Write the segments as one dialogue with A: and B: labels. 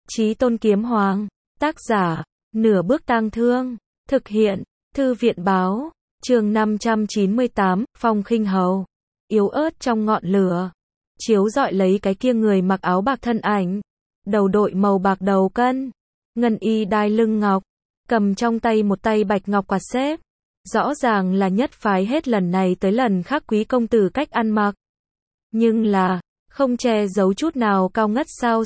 A: Chí Tôn Kiếm Hoàng, tác giả, Nửa Bước Tang Thương, thực hiện, Thư viện báo, chương 598, Phong Khinh Hầu, yếu ớt trong ngọn lửa, chiếu rọi lấy cái kia người mặc áo bạc thân ảnh, đầu đội màu bạc đầu cân, ngân y đai lưng ngọc, cầm trong tay một tay bạch ngọc quạt xếp, rõ ràng là nhất phái hết lần này tới lần khác quý công tử cách ăn mặc. Nhưng là, không che giấu chút nào cao ngất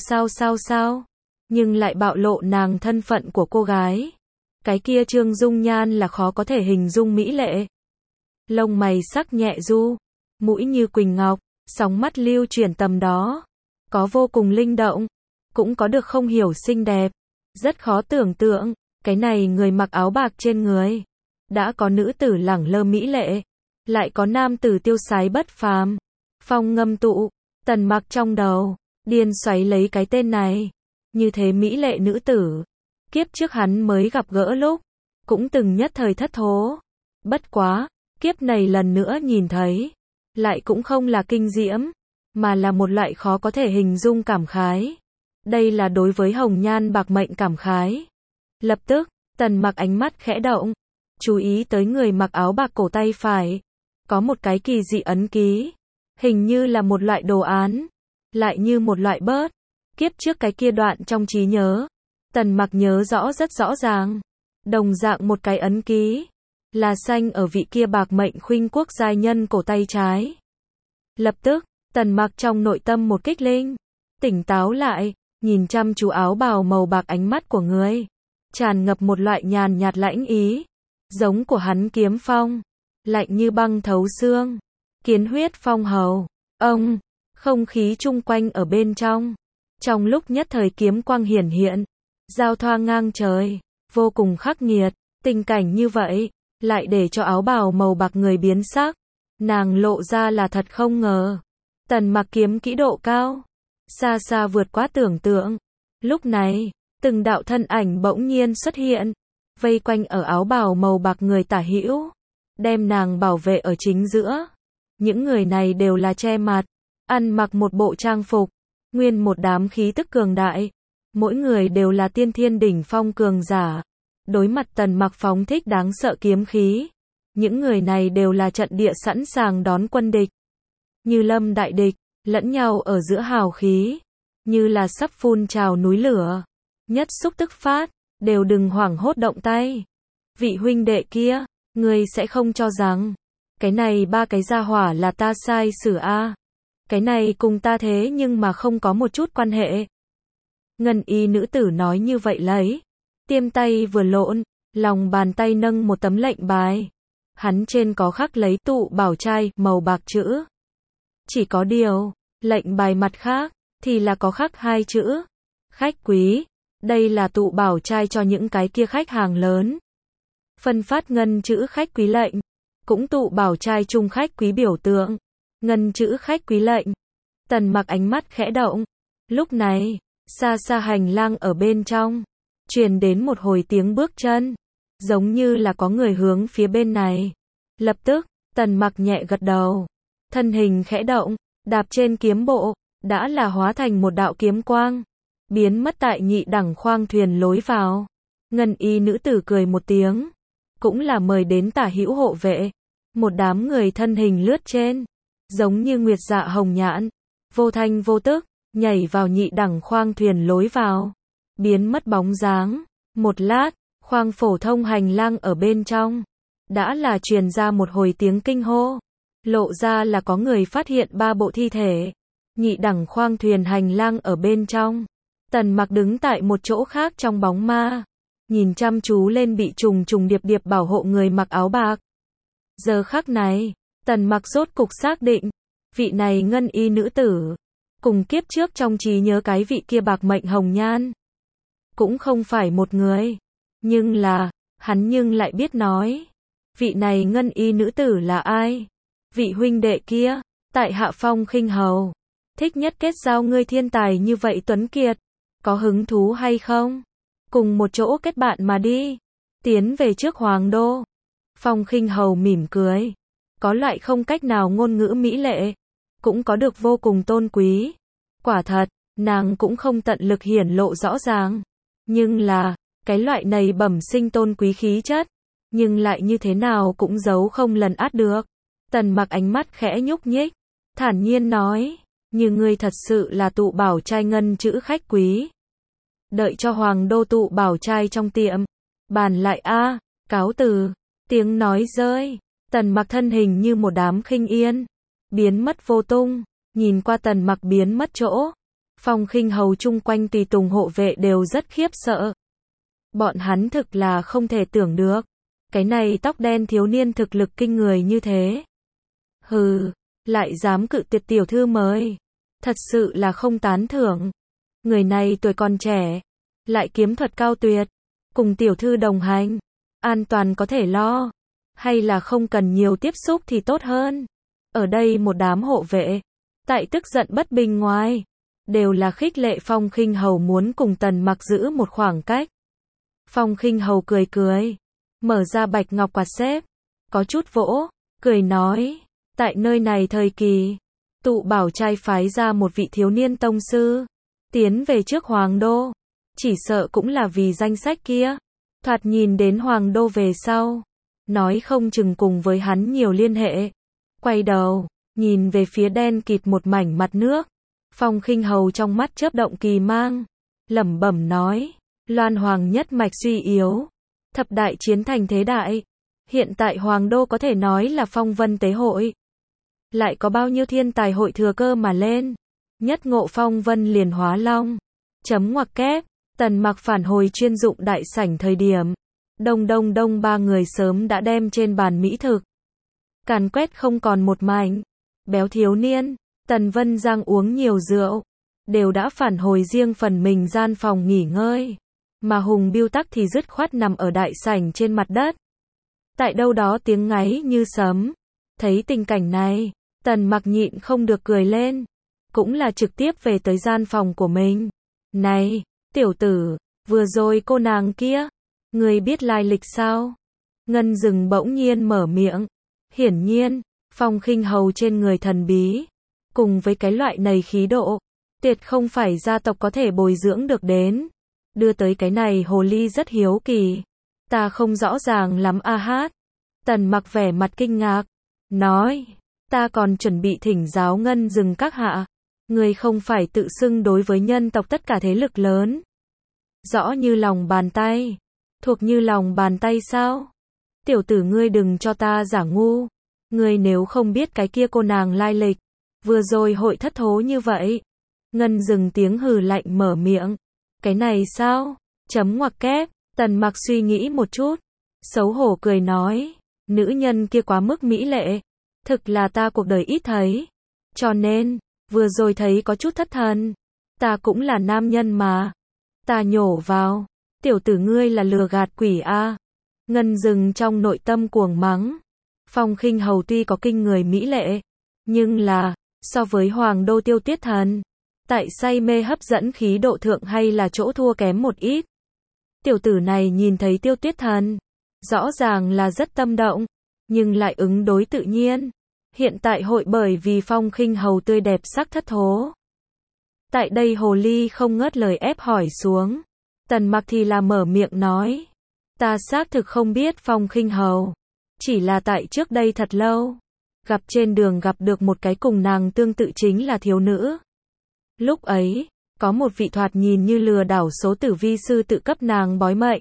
A: sao, nhưng lại bạo lộ nàng thân phận của cô gái. Cái kia trương dung nhan là khó có thể hình dung mỹ lệ. Lông mày sắc nhẹ du, mũi như quỳnh ngọc, sóng mắt lưu chuyển tầm đó. Có vô cùng linh động, cũng có được không hiểu xinh đẹp. Rất khó tưởng tượng, cái này người mặc áo bạc trên người. Đã có nữ tử lẳng lơ mỹ lệ, lại có nam tử tiêu sái bất phàm. Phong ngâm tụ, Tần Mặc trong đầu, điên xoáy lấy cái tên này. Như thế mỹ lệ nữ tử, kiếp trước hắn mới gặp gỡ lúc, cũng từng nhất thời thất thố. Bất quá, kiếp này lần nữa nhìn thấy, lại cũng không là kinh diễm, mà là một loại khó có thể hình dung cảm khái. Đây là đối với hồng nhan bạc mệnh cảm khái. Lập tức, Tần Mặc ánh mắt khẽ động, chú ý tới người mặc áo bạc cổ tay phải, có một cái kỳ dị ấn ký, hình như là một loại đồ án, lại như một loại bớt. Kiếp trước cái kia đoạn trong trí nhớ, Tần Mặc nhớ rõ rất rõ ràng, đồng dạng một cái ấn ký, là xanh ở vị kia bạc mệnh khuynh quốc giai nhân cổ tay trái. Lập tức, Tần Mặc trong nội tâm một kích linh, tỉnh táo lại, nhìn chăm chú áo bào màu bạc, ánh mắt của người tràn ngập một loại nhàn nhạt lãnh ý, giống của hắn kiếm phong, lạnh như băng thấu xương, kiến huyết phong hầu. Ông, không khí chung quanh ở bên trong lúc nhất thời kiếm quang hiển hiện, giao thoa ngang trời, vô cùng khắc nghiệt. Tình cảnh như vậy, lại để cho áo bào màu bạc người biến sắc. Nàng lộ ra là thật không ngờ, Tần Mặc kiếm kỹ độ cao, xa xa vượt quá tưởng tượng. Lúc này, từng đạo thân ảnh bỗng nhiên xuất hiện, vây quanh ở áo bào màu bạc người tả hữu, đem nàng bảo vệ ở chính giữa. Những người này đều là che mặt, ăn mặc một bộ trang phục, nguyên một đám khí tức cường đại, mỗi người đều là tiên thiên đỉnh phong cường giả. Đối mặt Tần Mặc phóng thích đáng sợ kiếm khí, những người này đều là trận địa sẵn sàng đón quân địch, như lâm đại địch, lẫn nhau ở giữa hào khí, như là sắp phun trào núi lửa. Nhất xúc tức phát, đều đừng hoảng hốt động tay. Vị huynh đệ kia, ngươi sẽ không cho rằng cái này ba cái gia hỏa là ta sai xử a? Cái này cùng ta thế nhưng mà không có một chút quan hệ. Ngân y nữ tử nói như vậy lấy, tiêm tay vừa lộn, lòng bàn tay nâng một tấm lệnh bài. Hắn trên có khắc lấy tụ bảo trai màu bạc chữ. Chỉ có điều, lệnh bài mặt khác thì là có khắc hai chữ: khách quý. Đây là tụ bảo trai cho những cái kia khách hàng lớn. Phân phát ngân chữ khách quý lệnh, cũng tụ bảo trai chung khách quý biểu tượng, ngân chữ khách quý lệnh. Tần Mặc ánh mắt khẽ động. Lúc này, xa xa hành lang ở bên trong, truyền đến một hồi tiếng bước chân, giống như là có người hướng phía bên này. Lập tức, Tần Mặc nhẹ gật đầu, thân hình khẽ động, đạp trên kiếm bộ, đã là hóa thành một đạo kiếm quang, biến mất tại nhị đẳng khoang thuyền lối vào. Ngân y nữ tử cười một tiếng, cũng là mời đến tả hữu hộ vệ. Một đám người thân hình lướt trên, giống như nguyệt dạ hồng nhãn, vô thanh vô tức, nhảy vào nhị đẳng khoang thuyền lối vào, biến mất bóng dáng. Một lát, khoang phổ thông hành lang ở bên trong, đã là truyền ra một hồi tiếng kinh hô, lộ ra là có người phát hiện ba bộ thi thể. Nhị đẳng khoang thuyền hành lang ở bên trong, Tần Mặc đứng tại một chỗ khác trong bóng ma, nhìn chăm chú lên bị trùng trùng điệp điệp bảo hộ người mặc áo bạc. Giờ khắc này, Tần Mặc rốt cục xác định, vị này ngân y nữ tử, cùng kiếp trước trong trí nhớ cái vị kia bạc mệnh hồng nhan, cũng không phải một người. Nhưng là, hắn nhưng lại biết nói, vị này ngân y nữ tử là ai? Vị huynh đệ kia, tại hạ Phong Khinh Hầu, thích nhất kết giao ngươi thiên tài như vậy tuấn kiệt, có hứng thú hay không? Cùng một chỗ kết bạn mà đi, tiến về trước hoàng đô. Phong Khinh Hầu mỉm cười, có loại không cách nào ngôn ngữ mỹ lệ, cũng có được vô cùng tôn quý. Quả thật, nàng cũng không tận lực hiển lộ rõ ràng. Nhưng là, cái loại này bẩm sinh tôn quý khí chất, nhưng lại như thế nào cũng giấu không lần át được. Tần Mặc ánh mắt khẽ nhúc nhích, thản nhiên nói, như ngươi thật sự là tụ bảo trai ngân chữ khách quý. Đợi cho hoàng đô tụ bảo trai trong tiệm. Bàn lại a, cáo từ. Tiếng nói rơi, Tần Mặc thân hình như một đám khinh yên, biến mất vô tung. Nhìn qua Tần Mặc biến mất chỗ, Phong Khinh Hầu chung quanh tùy tùng hộ vệ đều rất khiếp sợ. Bọn hắn thực là không thể tưởng được, cái này tóc đen thiếu niên thực lực kinh người như thế. Hừ, lại dám cự tuyệt tiểu thư mời, thật sự là không tán thưởng. Người này tuổi còn trẻ, lại kiếm thuật cao tuyệt, cùng tiểu thư đồng hành, an toàn có thể lo, hay là không cần nhiều tiếp xúc thì tốt hơn. Ở đây một đám hộ vệ, tại tức giận bất bình ngoài, đều là khích lệ Phong Khinh Hầu muốn cùng Tần Mặc giữ một khoảng cách. Phong Khinh Hầu cười cười, mở ra bạch ngọc quạt xếp, có chút vỗ, cười nói, tại nơi này thời kỳ, tụ bảo trai phái ra một vị thiếu niên tông sư, tiến về trước hoàng đô, chỉ sợ cũng là vì danh sách kia, thoạt nhìn đến hoàng đô về sau, nói không chừng cùng với hắn nhiều liên hệ. Quay đầu, nhìn về phía đen kịt một mảnh mặt nước, Phong Khinh Hầu trong mắt chớp động kỳ mang, lẩm bẩm nói, Loan Hoàng nhất mạch suy yếu, thập đại chiến thành thế đại, hiện tại hoàng đô có thể nói là phong vân tế hội. Lại có bao nhiêu thiên tài hội thừa cơ mà lên, nhất ngộ phong vân liền hóa long. Chấm ngoặc kép, Tần Mặc phản hồi chuyên dụng đại sảnh thời điểm, đông ba người sớm đã đem trên bàn mỹ thực càn quét không còn một mảnh. Béo thiếu niên, Tần Vân Giang uống nhiều rượu, đều đã phản hồi riêng phần mình gian phòng nghỉ ngơi, mà Hùng Biêu Tắc thì dứt khoát nằm ở đại sảnh trên mặt đất. Tại đâu đó tiếng ngáy như sấm. Thấy tình cảnh này, Tần Mặc nhịn không được cười lên, cũng là trực tiếp về tới gian phòng của mình. Này, tiểu tử, vừa rồi cô nàng kia, người biết lai lịch sao? Ngân Dừng bỗng nhiên mở miệng. Hiển nhiên, Phong Khinh Hầu trên người thần bí, cùng với cái loại này khí độ, tuyệt không phải gia tộc có thể bồi dưỡng được đến. Đưa tới cái này hồ ly rất hiếu kỳ. Ta không rõ ràng lắm a hát. Tần Mặc vẻ mặt kinh ngạc, nói, ta còn chuẩn bị thỉnh giáo Ngân Dừng các hạ. Người không phải tự xưng đối với nhân tộc tất cả thế lực lớn, rõ như lòng bàn tay, thuộc như lòng bàn tay sao? Tiểu tử ngươi đừng cho ta giả ngu. Ngươi nếu không biết cái kia cô nàng lai lịch, vừa rồi hội thất thố như vậy. Ngân Dừng tiếng hừ lạnh mở miệng. Cái này sao? Chấm ngoặc kép. Tần Mặc suy nghĩ một chút, xấu hổ cười nói, nữ nhân kia quá mức mỹ lệ, thực là ta cuộc đời ít thấy, cho nên, vừa rồi thấy có chút thất thần. Ta cũng là nam nhân mà. Ta nhổ vào, tiểu tử ngươi là lừa gạt quỷ a. Ngân Dừng trong nội tâm cuồng mắng. Phong Khinh Hầu tuy có kinh người mỹ lệ, nhưng là, so với Hoàng đô Tiêu Tiết Thần, tại say mê hấp dẫn khí độ thượng hay là chỗ thua kém một ít. Tiểu tử này nhìn thấy Tiêu Tiết Thần, rõ ràng là rất tâm động, nhưng lại ứng đối tự nhiên. Hiện tại hội bởi vì Phong Khinh Hầu tươi đẹp sắc thất thố. Tại đây hồ ly không ngớt lời ép hỏi xuống. Tần Mặc thì là mở miệng nói, ta xác thực không biết Phong Khinh Hầu, chỉ là tại trước đây thật lâu, gặp trên đường gặp được một cái cùng nàng tương tự chính là thiếu nữ. Lúc ấy, có một vị thoạt nhìn như lừa đảo số tử vi sư tự cấp nàng bói mệnh,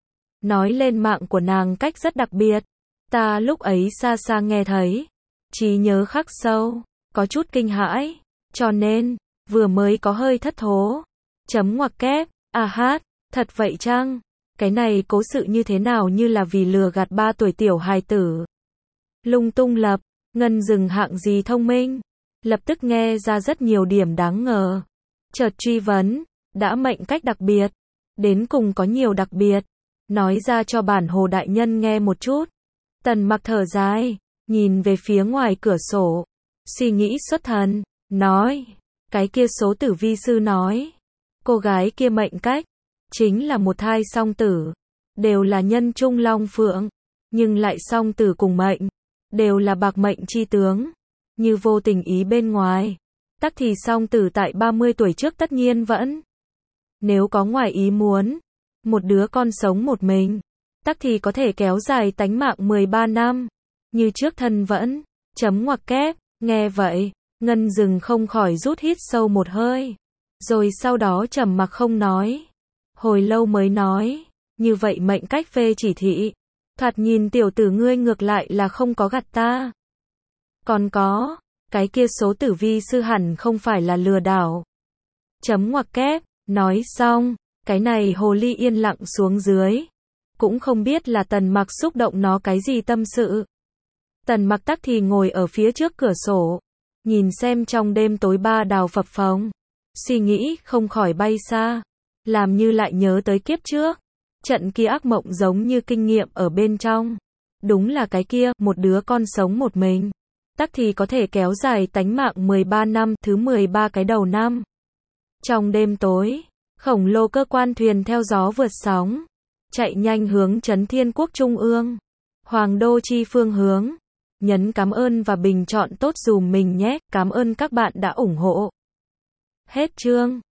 A: nói lên mạng của nàng cách rất đặc biệt. Ta lúc ấy xa xa nghe thấy, trí nhớ khắc sâu, có chút kinh hãi, cho nên, vừa mới có hơi thất thố. Chấm ngoặc kép, à hát, thật vậy chăng? Cái này cố sự như thế nào như là vì lừa gạt 3 tuổi tiểu hài tử. Lung tung lập, Ngân Dừng hạng gì thông minh, lập tức nghe ra rất nhiều điểm đáng ngờ. Chợt truy vấn, đã mệnh cách đặc biệt, đến cùng có nhiều đặc biệt, nói ra cho bản hồ đại nhân nghe một chút. Tần Mặc thở dài, nhìn về phía ngoài cửa sổ, suy nghĩ xuất thần, nói, cái kia số tử vi sư nói, cô gái kia mệnh cách, chính là một thai song tử, đều là nhân trung long phượng, nhưng lại song tử cùng mệnh, đều là bạc mệnh chi tướng, như vô tình ý bên ngoài, tắc thì song tử tại 30 tuổi trước tất nhiên vẫn. Nếu có ngoài ý muốn, một đứa con sống một mình, tắc thì có thể kéo dài tánh mạng 13 năm. Như trước thân vẫn. Chấm ngoặc kép. Nghe vậy, Ngân Dừng không khỏi rút hít sâu một hơi. Rồi sau đó trầm mặc không nói. Hồi lâu mới nói. Như vậy mệnh cách phê chỉ thị. Thoạt nhìn tiểu tử ngươi ngược lại là không có gạt ta. Còn có, cái kia số tử vi sư hẳn không phải là lừa đảo. Chấm ngoặc kép. Nói xong, cái này hồ ly yên lặng xuống dưới. Cũng không biết là Tần Mặc xúc động nó cái gì tâm sự. Tần Mặc tắc thì ngồi ở phía trước cửa sổ, nhìn xem trong đêm tối ba đào phập phồng, suy nghĩ không khỏi bay xa, làm như lại nhớ tới kiếp trước. Trận kia ác mộng giống như kinh nghiệm ở bên trong. Đúng là cái kia, một đứa con sống một mình, tắc thì có thể kéo dài tánh mạng 13 năm, thứ 13 cái đầu năm. Trong đêm tối, khổng lồ cơ quan thuyền theo gió vượt sóng, chạy nhanh hướng Trấn Thiên Quốc Trung ương, Hoàng Đô chi phương hướng. Nhấn cảm ơn và bình chọn tốt dùm mình nhé, cảm ơn các bạn đã ủng hộ. Hết chương.